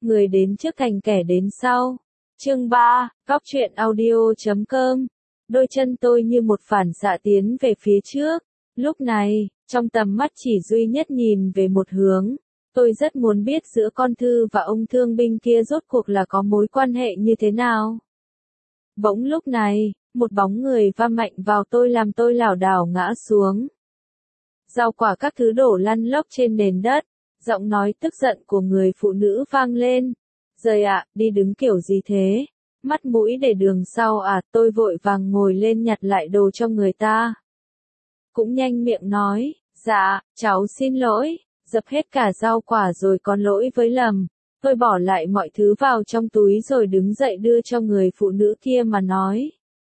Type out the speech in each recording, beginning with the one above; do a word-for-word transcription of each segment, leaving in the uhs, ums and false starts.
người đến trước thành kẻ đến sau. Chương ba, Góc truyện audio chấm com. Đôi chân tôi như một phản xạ tiến về phía trước. Lúc này, trong tầm mắt chỉ duy nhất nhìn về một hướng. Tôi rất muốn biết giữa con Thư và ông thương binh kia rốt cuộc là có mối quan hệ như thế nào. Bỗng lúc này, một bóng người va mạnh vào tôi làm tôi lảo đảo ngã xuống. Rau quả các thứ đổ lăn lóc trên nền đất, giọng nói tức giận của người phụ nữ vang lên. Rời ạ, đi đứng kiểu gì thế? Mắt mũi để đường sau à? Tôi vội vàng ngồi lên nhặt lại đồ cho người ta. Cũng nhanh miệng nói, dạ, cháu xin lỗi, dập hết cả rau quả rồi còn lỗi với lầm. Tôi bỏ lại mọi thứ vào trong túi rồi đứng dậy đưa cho người phụ nữ kia mà nói.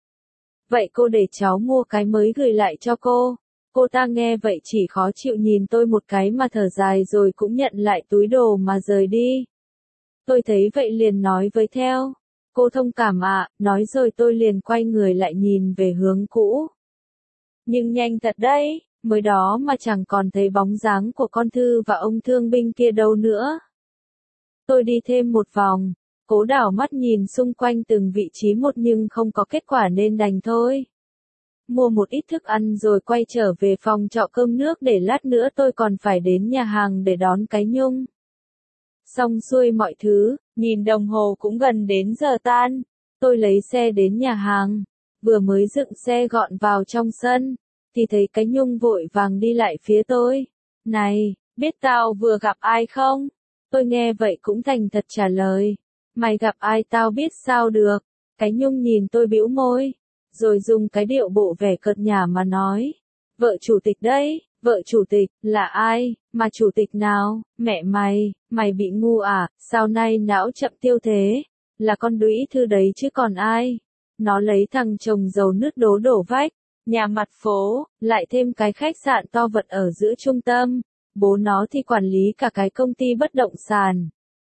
Vậy cô để cháu mua cái mới gửi lại cho cô. Cô ta nghe vậy chỉ khó chịu nhìn tôi một cái mà thở dài rồi cũng nhận lại túi đồ mà rời đi. Tôi thấy vậy liền nói với theo. Cô thông cảm ạ, nói rồi tôi liền quay người lại nhìn về hướng cũ. Nhưng nhanh thật đấy, mới đó mà chẳng còn thấy bóng dáng của con Thư và ông thương binh kia đâu nữa. Tôi đi thêm một vòng, cố đảo mắt nhìn xung quanh từng vị trí một nhưng không có kết quả nên đành thôi. Mua một ít thức ăn rồi quay trở về phòng trọ cơm nước để lát nữa tôi còn phải đến nhà hàng để đón cái Nhung. Xong xuôi mọi thứ, nhìn đồng hồ cũng gần đến giờ tan. Tôi lấy xe đến nhà hàng, vừa mới dựng xe gọn vào trong sân, thì thấy cái Nhung vội vàng đi lại phía tôi. Này, biết tao vừa gặp ai không? Tôi nghe vậy cũng thành thật trả lời. Mày gặp ai tao biết sao được? Cái Nhung nhìn tôi bĩu môi, rồi dùng cái điệu bộ vẻ cợt nhả mà nói. Vợ chủ tịch đấy, vợ chủ tịch, là ai, mà chủ tịch nào, mẹ mày, mày bị ngu à, sao nay não chậm tiêu thế, là con đũy Thư đấy chứ còn ai. Nó lấy thằng chồng giàu nứt đố đổ vách, nhà mặt phố, lại thêm cái khách sạn to vật ở giữa trung tâm, bố nó thì quản lý cả cái công ty bất động sản.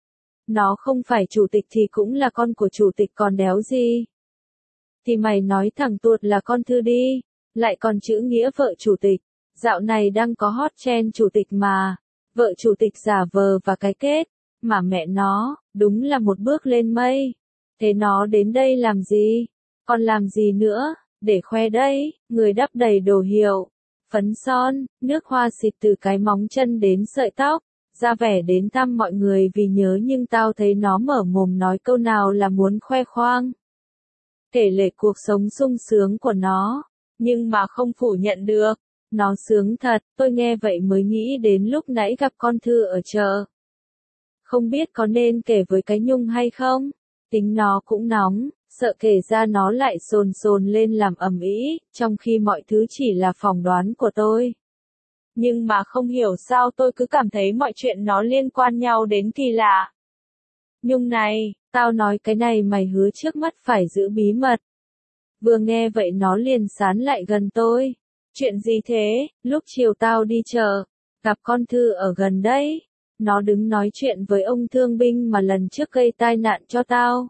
Nó không phải chủ tịch thì cũng là con của chủ tịch còn đéo gì. Thì mày nói thẳng tuột là con Thư đi, lại còn chữ nghĩa vợ chủ tịch, dạo này đang có hot trend chủ tịch mà, vợ chủ tịch giả vờ và cái kết, mà mẹ nó, đúng là một bước lên mây. Thế nó đến đây làm gì? Còn làm gì nữa? Để khoe đây, người đắp đầy đồ hiệu, phấn son, nước hoa xịt từ cái móng chân đến sợi tóc, ra vẻ đến thăm mọi người vì nhớ nhưng tao thấy nó mở mồm nói câu nào là muốn khoe khoang. Kể lể cuộc sống sung sướng của nó, nhưng mà không phủ nhận được, nó sướng thật, tôi nghe vậy mới nghĩ đến lúc nãy gặp con Thư ở chợ. Không biết có nên kể với cái Nhung hay không? Tính nó cũng nóng, sợ kể ra nó lại sồn sồn lên làm ầm ĩ, trong khi mọi thứ chỉ là phỏng đoán của tôi. Nhưng mà không hiểu sao tôi cứ cảm thấy mọi chuyện nó liên quan nhau đến kỳ lạ. Nhung này, tao nói cái này mày hứa trước mắt phải giữ bí mật. Vừa nghe vậy nó liền sán lại gần tôi. Chuyện gì thế? Lúc chiều tao đi chợ, gặp con Thư ở gần đấy. Nó đứng nói chuyện với ông thương binh mà lần trước gây tai nạn cho tao.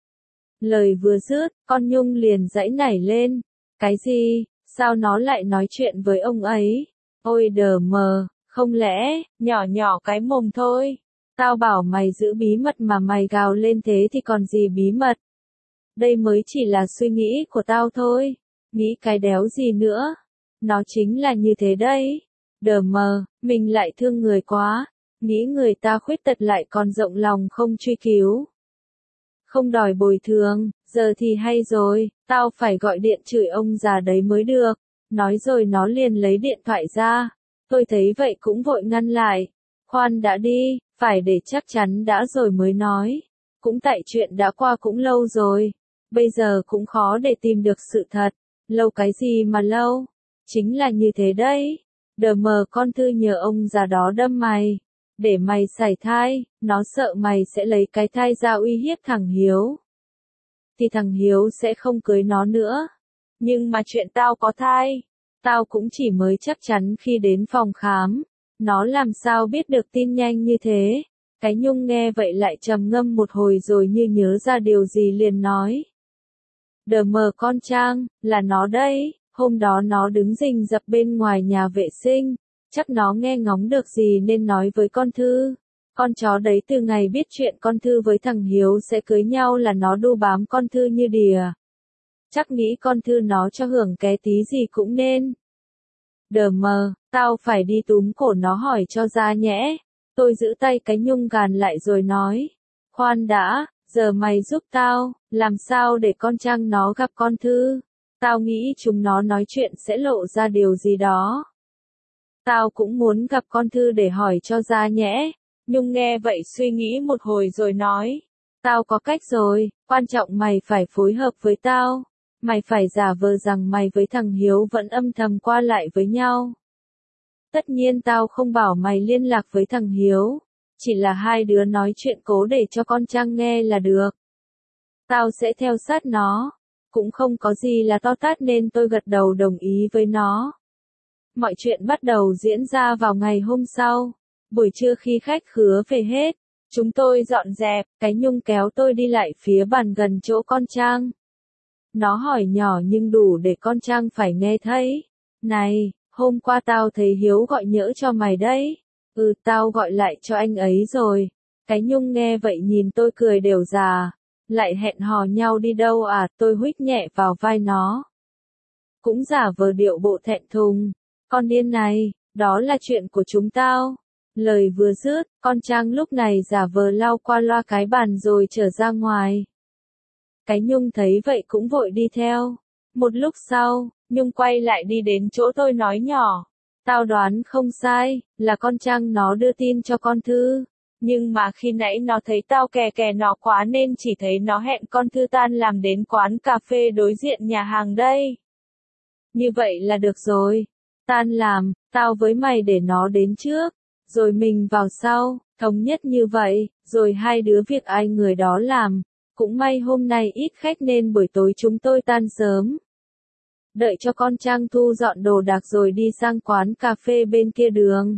Lời vừa dứt, con Nhung liền giãy nảy lên. Cái gì? Sao nó lại nói chuyện với ông ấy? Ôi đờ mờ, không lẽ, nhỏ nhỏ cái mồm thôi. Tao bảo mày giữ bí mật mà mày gào lên thế thì còn gì bí mật. Đây mới chỉ là suy nghĩ của tao thôi. Nghĩ cái đéo gì nữa. Nó chính là như thế đấy. Đờ mờ, mình lại thương người quá. Nghĩ người ta khuyết tật lại còn rộng lòng không truy cứu. Không đòi bồi thường, giờ thì hay rồi, tao phải gọi điện chửi ông già đấy mới được. Nói rồi nó liền lấy điện thoại ra. Tôi thấy vậy cũng vội ngăn lại. Khoan đã đi, phải để chắc chắn đã rồi mới nói. Cũng tại chuyện đã qua cũng lâu rồi. Bây giờ cũng khó để tìm được sự thật. Lâu cái gì mà lâu? Chính là như thế đấy. Đờ mờ con Thư nhờ ông già đó đâm mày. Để mày sảy thai, nó sợ mày sẽ lấy cái thai ra uy hiếp thằng Hiếu. Thì thằng Hiếu sẽ không cưới nó nữa. Nhưng mà chuyện tao có thai, tao cũng chỉ mới chắc chắn khi đến phòng khám. Nó làm sao biết được tin nhanh như thế? Cái Nhung nghe vậy lại trầm ngâm một hồi rồi như nhớ ra điều gì liền nói. Đờ mờ con Trang, là nó đây, hôm đó nó đứng rình rập bên ngoài nhà vệ sinh, chắc nó nghe ngóng được gì nên nói với con Thư. Con chó đấy từ ngày biết chuyện con Thư với thằng Hiếu sẽ cưới nhau là nó đu bám con Thư như đìa. Chắc nghĩ con Thư nó cho hưởng ké tí gì cũng nên. Đờ mờ, tao phải đi túm cổ nó hỏi cho ra nhẽ. Tôi giữ tay cái Nhung gàn lại rồi nói. Khoan đã, giờ mày giúp tao, làm sao để con Trang nó gặp con Thư. Tao nghĩ chúng nó nói chuyện sẽ lộ ra điều gì đó. Tao cũng muốn gặp con Thư để hỏi cho ra nhẽ. Nhung nghe vậy suy nghĩ một hồi rồi nói. Tao có cách rồi, quan trọng mày phải phối hợp với tao. Mày phải giả vờ rằng mày với thằng Hiếu vẫn âm thầm qua lại với nhau. Tất nhiên tao không bảo mày liên lạc với thằng Hiếu. Chỉ là hai đứa nói chuyện cố để cho con Trang nghe là được. Tao sẽ theo sát nó. Cũng không có gì là to tát nên tôi gật đầu đồng ý với nó. Mọi chuyện bắt đầu diễn ra vào ngày hôm sau. Buổi trưa khi khách khứa về hết, chúng tôi dọn dẹp, cái Nhung kéo tôi đi lại phía bàn gần chỗ con Trang. Nó hỏi nhỏ nhưng đủ để con Trang phải nghe thấy. Này, hôm qua tao thấy Hiếu gọi nhỡ cho mày đấy. Ừ, tao gọi lại cho anh ấy rồi. Cái Nhung nghe vậy nhìn tôi cười đều già. Lại hẹn hò nhau đi đâu à, tôi huých nhẹ vào vai nó. Cũng giả vờ điệu bộ thẹn thùng. Con điên này, đó là chuyện của chúng tao. Lời vừa dứt, con Trang lúc này giả vờ lau qua loa cái bàn rồi trở ra ngoài. Cái Nhung thấy vậy cũng vội đi theo. Một lúc sau, Nhung quay lại đi đến chỗ tôi nói nhỏ. Tao đoán không sai, là con Trang nó đưa tin cho con Thư. Nhưng mà khi nãy nó thấy tao kè kè nó quá nên chỉ thấy nó hẹn con Thư tan làm đến quán cà phê đối diện nhà hàng đây. Như vậy là được rồi. Tan làm, tao với mày để nó đến trước. Rồi mình vào sau, thống nhất như vậy, rồi hai đứa việc ai người đó làm. Cũng may hôm nay ít khách nên buổi tối chúng tôi tan sớm. Đợi cho con Trang thu dọn đồ đạc rồi đi sang quán cà phê bên kia đường.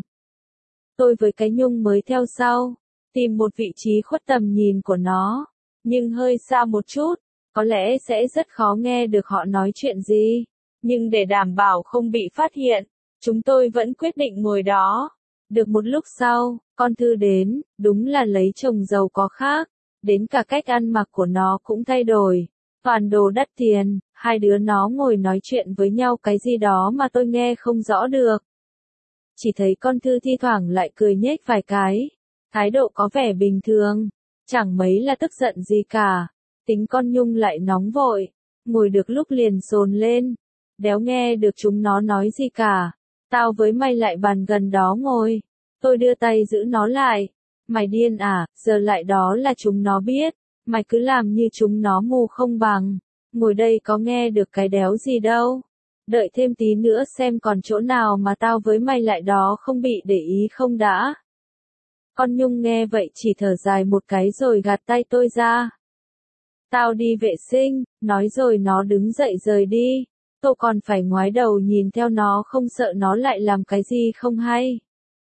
Tôi với cái Nhung mới theo sau, tìm một vị trí khuất tầm nhìn của nó, nhưng hơi xa một chút, có lẽ sẽ rất khó nghe được họ nói chuyện gì. Nhưng để đảm bảo không bị phát hiện, chúng tôi vẫn quyết định ngồi đó. Được một lúc sau, con Thư đến, đúng là lấy chồng giàu có khác, đến cả cách ăn mặc của nó cũng thay đổi, toàn đồ đắt tiền, hai đứa nó ngồi nói chuyện với nhau cái gì đó mà tôi nghe không rõ được. Chỉ thấy con Thư thi thoảng lại cười nhếch vài cái, thái độ có vẻ bình thường, chẳng mấy là tức giận gì cả. Tính con Nhung lại nóng vội, ngồi được lúc liền sồn lên, đéo nghe được chúng nó nói gì cả. Tao với mày lại bàn gần đó ngồi, tôi đưa tay giữ nó lại. Mày điên à, giờ lại đó là chúng nó biết, mày cứ làm như chúng nó mù không bằng. Ngồi đây có nghe được cái đéo gì đâu. Đợi thêm tí nữa xem còn chỗ nào mà tao với mày lại đó không bị để ý không đã. Con Nhung nghe vậy chỉ thở dài một cái rồi gạt tay tôi ra. Tao đi vệ sinh, nói rồi nó đứng dậy rời đi. Tôi còn phải ngoái đầu nhìn theo nó không sợ nó lại làm cái gì không hay.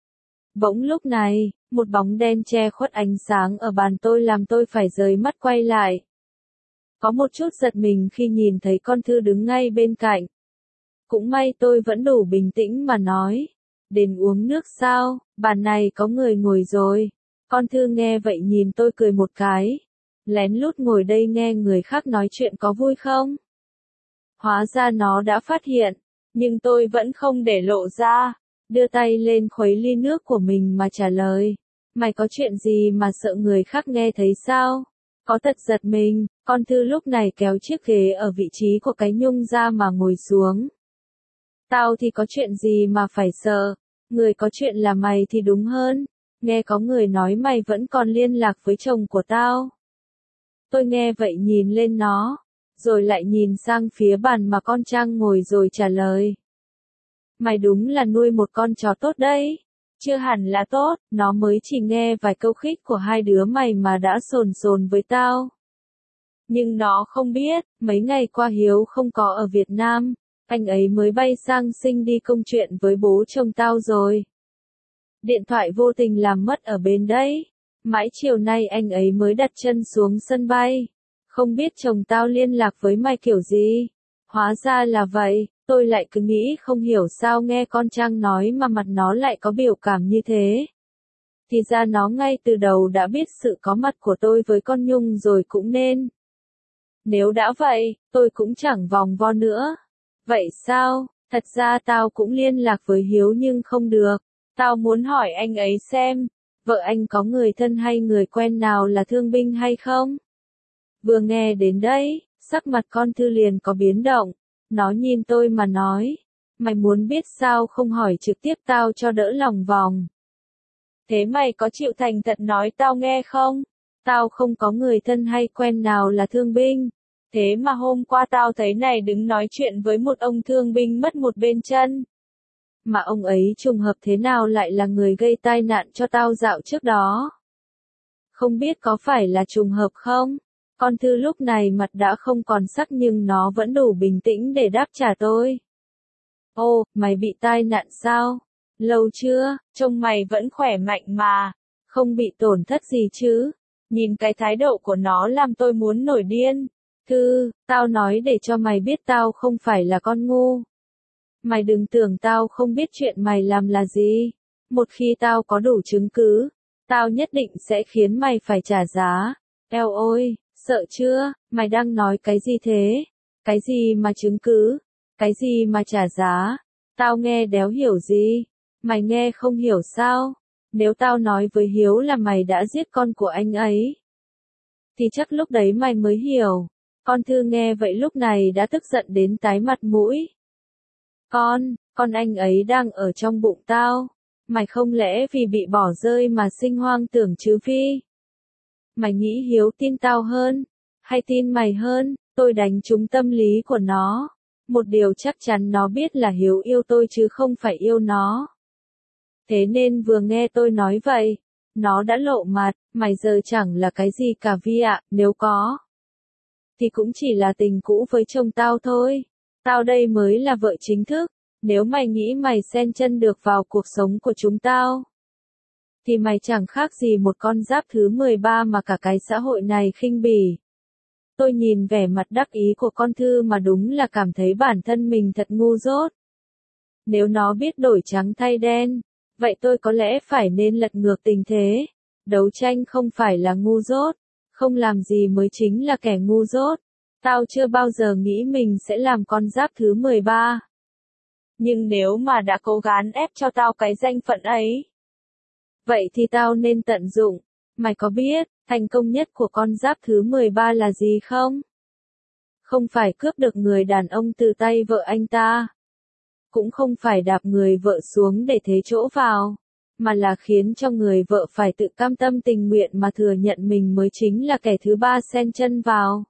Bỗng lúc này, một bóng đen che khuất ánh sáng ở bàn tôi làm tôi phải rời mắt quay lại. Có một chút giật mình khi nhìn thấy con Thư đứng ngay bên cạnh. Cũng may tôi vẫn đủ bình tĩnh mà nói. Đến uống nước sao, bàn này có người ngồi rồi. Con Thư nghe vậy nhìn tôi cười một cái. Lén lút ngồi đây nghe người khác nói chuyện có vui không? Hóa ra nó đã phát hiện, nhưng tôi vẫn không để lộ ra. Đưa tay lên khuấy ly nước của mình mà trả lời. Mày có chuyện gì mà sợ người khác nghe thấy sao? Có thật giật mình, con Thư lúc này kéo chiếc ghế ở vị trí của cái Nhung ra mà ngồi xuống. Tao thì có chuyện gì mà phải sợ, người có chuyện là mày thì đúng hơn. Nghe có người nói mày vẫn còn liên lạc với chồng của tao. Tôi nghe vậy nhìn lên nó, rồi lại nhìn sang phía bàn mà con Trang ngồi rồi trả lời. Mày đúng là nuôi một con chó tốt đấy. Chưa hẳn là tốt, nó mới chỉ nghe vài câu khích của hai đứa mày mà đã sồn sồn với tao. Nhưng nó không biết, mấy ngày qua Hiếu không có ở Việt Nam, anh ấy mới bay sang Sing đi công chuyện với bố chồng tao rồi. Điện thoại vô tình làm mất ở bên đấy. Mãi chiều nay anh ấy mới đặt chân xuống sân bay. Không biết chồng tao liên lạc với mày kiểu gì. Hóa ra là vậy, tôi lại cứ nghĩ không hiểu sao nghe con Trang nói mà mặt nó lại có biểu cảm như thế. Thì ra nó ngay từ đầu đã biết sự có mặt của tôi với con Nhung rồi cũng nên. Nếu đã vậy, tôi cũng chẳng vòng vo nữa. Vậy sao? Thật ra tao cũng liên lạc với Hiếu nhưng không được. Tao muốn hỏi anh ấy xem, vợ anh có người thân hay người quen nào là thương binh hay không? Vừa nghe đến đây, sắc mặt con Thư liền có biến động. Nó nhìn tôi mà nói, mày muốn biết sao không hỏi trực tiếp tao cho đỡ lòng vòng. Thế mày có chịu thành thật nói tao nghe không? Tao không có người thân hay quen nào là thương binh. Thế mà hôm qua tao thấy này đứng nói chuyện với một ông thương binh mất một bên chân. Mà ông ấy trùng hợp thế nào lại là người gây tai nạn cho tao dạo trước đó? Không biết có phải là trùng hợp không? Con Thư lúc này mặt đã không còn sắc nhưng nó vẫn đủ bình tĩnh để đáp trả tôi. Ô, mày bị tai nạn sao? Lâu chưa? Trông mày vẫn khỏe mạnh mà. Không bị tổn thất gì chứ? Nhìn cái thái độ của nó làm tôi muốn nổi điên. Thư, tao nói để cho mày biết tao không phải là con ngu. Mày đừng tưởng tao không biết chuyện mày làm là gì. Một khi tao có đủ chứng cứ, tao nhất định sẽ khiến mày phải trả giá. Eo ôi, sợ chưa? Mày đang nói cái gì thế? Cái gì mà chứng cứ? Cái gì mà trả giá? Tao nghe đéo hiểu gì. Mày nghe không hiểu sao? Nếu tao nói với Hiếu là mày đã giết con của anh ấy, thì chắc lúc đấy mày mới hiểu. Con Thư nghe vậy lúc này đã tức giận đến tái mặt mũi. Con, con anh ấy đang ở trong bụng tao. Mày không lẽ vì bị bỏ rơi mà sinh hoang tưởng chứ Phi? Mày nghĩ Hiếu tin tao hơn, hay tin mày hơn? Tôi đánh trúng tâm lý của nó. Một điều chắc chắn nó biết là Hiếu yêu tôi chứ không phải yêu nó. Thế nên vừa nghe tôi nói vậy, nó đã lộ mặt, mày giờ chẳng là cái gì cả Vi ạ, nếu có, thì cũng chỉ là tình cũ với chồng tao thôi. Tao đây mới là vợ chính thức, nếu mày nghĩ mày xen chân được vào cuộc sống của chúng tao, thì mày chẳng khác gì một con giáp thứ mười ba mà cả cái xã hội này khinh bỉ. Tôi nhìn vẻ mặt đắc ý của con Thư mà đúng là cảm thấy bản thân mình thật ngu dốt. Nếu nó biết đổi trắng thay đen, vậy tôi có lẽ phải nên lật ngược tình thế. Đấu tranh không phải là ngu dốt, không làm gì mới chính là kẻ ngu dốt. Tao chưa bao giờ nghĩ mình sẽ làm con giáp thứ mười ba. Nhưng nếu mà đã cố gắng ép cho tao cái danh phận ấy, vậy thì tao nên tận dụng. Mày có biết, thành công nhất của con giáp thứ mười ba là gì không? Không phải cướp được người đàn ông từ tay vợ anh ta. Cũng không phải đạp người vợ xuống để thế chỗ vào. Mà là khiến cho người vợ phải tự cam tâm tình nguyện mà thừa nhận mình mới chính là kẻ thứ ba xen chân vào.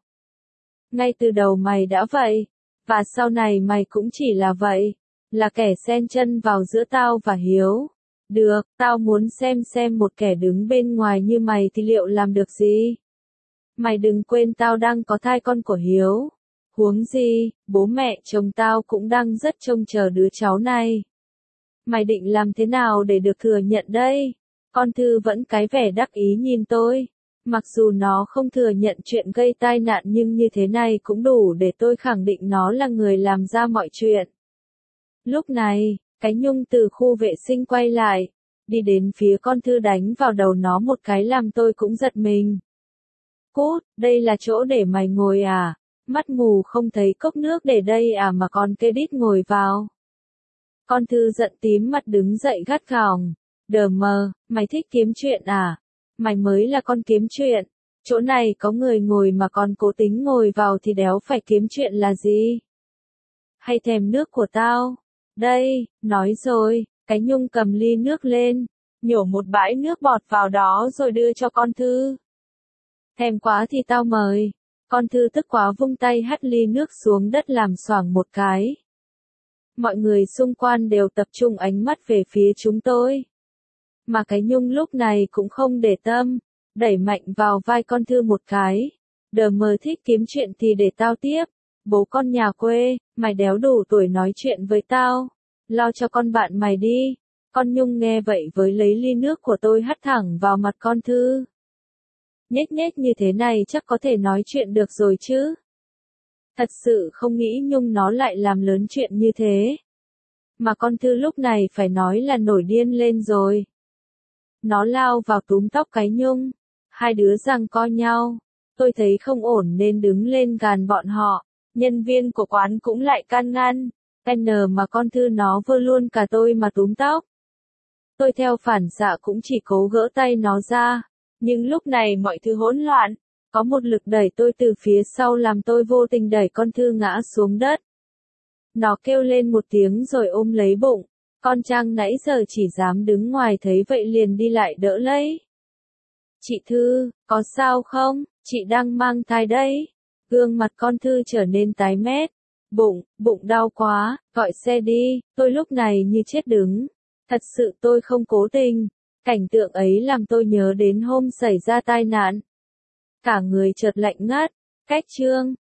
Ngay từ đầu mày đã vậy. Và sau này mày cũng chỉ là vậy. Là kẻ xen chân vào giữa tao và Hiếu. Được, tao muốn xem xem một kẻ đứng bên ngoài như mày thì liệu làm được gì. Mày đừng quên tao đang có thai con của Hiếu. Huống gì, bố mẹ chồng tao cũng đang rất trông chờ đứa cháu này. Mày định làm thế nào để được thừa nhận đây? Con Thư vẫn cái vẻ đắc ý nhìn tôi. Mặc dù nó không thừa nhận chuyện gây tai nạn nhưng như thế này cũng đủ để tôi khẳng định nó là người làm ra mọi chuyện. Lúc này, cái Nhung từ khu vệ sinh quay lại, đi đến phía con Thư đánh vào đầu nó một cái làm tôi cũng giật mình. Cút, đây là chỗ để mày ngồi à? Mắt mù không thấy cốc nước để đây à mà còn kê đít ngồi vào. Con Thư giận tím mặt đứng dậy gắt gỏng. Đờ mờ, mày thích kiếm chuyện à? Mày mới là con kiếm chuyện. Chỗ này có người ngồi mà còn cố tính ngồi vào thì đéo phải kiếm chuyện là gì? Hay thèm nước của tao? Đây, nói rồi, cái Nhung cầm ly nước lên, nhổ một bãi nước bọt vào đó rồi đưa cho con Thư. Thèm quá thì tao mời. Con Thư tức quá vung tay hất ly nước xuống đất làm xoảng một cái. Mọi người xung quanh đều tập trung ánh mắt về phía chúng tôi. Mà cái Nhung lúc này cũng không để tâm, đẩy mạnh vào vai con Thư một cái. Đờ mờ thích kiếm chuyện thì để tao tiếp. Bố con nhà quê, mày đéo đủ tuổi nói chuyện với tao. Lo cho con bạn mày đi. Con Nhung nghe vậy với lấy ly nước của tôi hất thẳng vào mặt con Thư. Nhếch nhếch như thế này chắc có thể nói chuyện được rồi chứ. Thật sự không nghĩ Nhung nó lại làm lớn chuyện như thế. Mà con Thư lúc này phải nói là nổi điên lên rồi. Nó lao vào túm tóc cái Nhung. Hai đứa giằng co nhau. Tôi thấy không ổn nên đứng lên gàn bọn họ. Nhân viên của quán cũng lại can ngăn. N mà con Thư nó vơ luôn cả tôi mà túm tóc. Tôi theo phản xạ cũng chỉ cố gỡ tay nó ra. Nhưng lúc này mọi thứ hỗn loạn. Có một lực đẩy tôi từ phía sau làm tôi vô tình đẩy con Thư ngã xuống đất. Nó kêu lên một tiếng rồi ôm lấy bụng. Con Trang nãy giờ chỉ dám đứng ngoài thấy vậy liền đi lại đỡ lấy. Chị Thư, có sao không? Chị đang mang thai đấy. Gương mặt con Thư trở nên tái mét. Bụng, bụng đau quá, gọi xe đi. Tôi lúc này như chết đứng. Thật sự tôi không cố tình. Cảnh tượng ấy làm tôi nhớ đến hôm xảy ra tai nạn. Cả người chợt lạnh ngắt. Cách chương